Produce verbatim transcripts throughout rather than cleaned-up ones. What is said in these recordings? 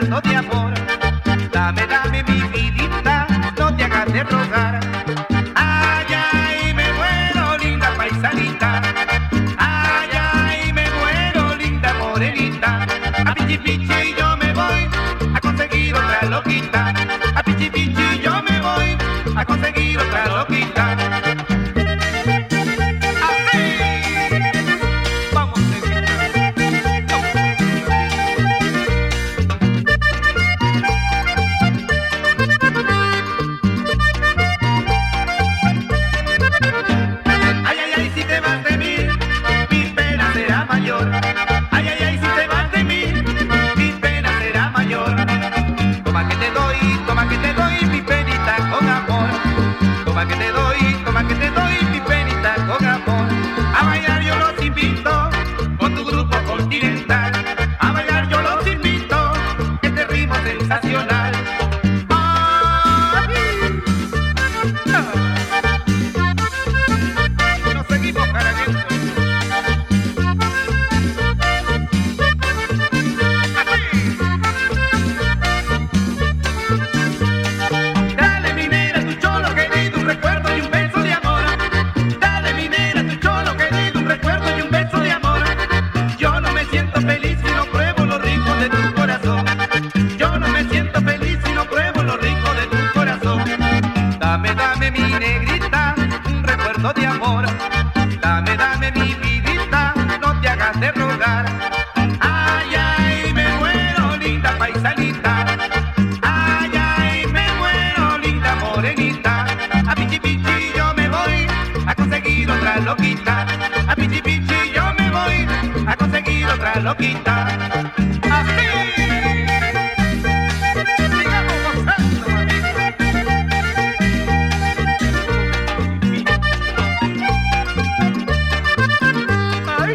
recuerdo de amor. Dame, dame mi vidita, no te hagas de rogar. Ay, ay, me muero, linda paisanita. Ay, ay, me muero, linda morenita. A pichi pichi yo me voy a conseguir otra loquita. A pichi pichi yo me voy a conseguir otra loquita. Ay, ay, ay, si te vas de mí, mi pena será mayor. Toma que te doy, toma que te doy mi penita con amor. Toma que te doy, toma que te doy mi penita con amor. A bailar yo los invito con tu grupo continental. A bailar yo los invito, este ritmo sensacional. Nos seguimos caraqueando. Feliz si no pruebo lo rico de tu corazón. Yo no me siento feliz si no pruebo lo rico de tu corazón. Dame, dame mi negrita, un recuerdo de amor. Dame, dame mi vidita, no te hagas de rogar. Ay, ay, me muero, linda paisanita. Ay, ay, me muero, linda morenita. A pichi pichi yo me voy a conseguir otra loquita. A pichi pichi yo me voy a conseguir otra loquita. Así. Sigamos gozando, amigos. Ay.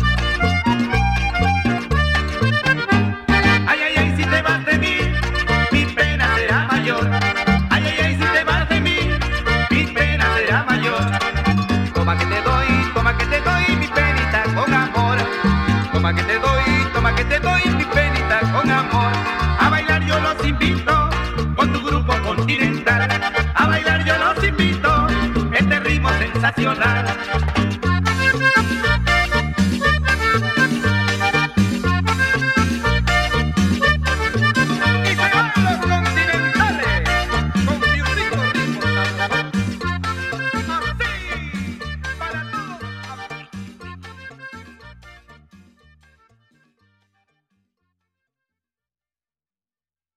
Ay, ay, ay, si te vas de mí, mi pena será mayor. Ay, ay, ay, si te vas de mí, mi pena será mayor. Toma que te doy, toma que te doy mi penita con amor. Toma que te doy, toma que te doy mi penita con amor. A bailar yo los invito con tu grupo continental. A bailar yo los invito, este ritmo sensacional.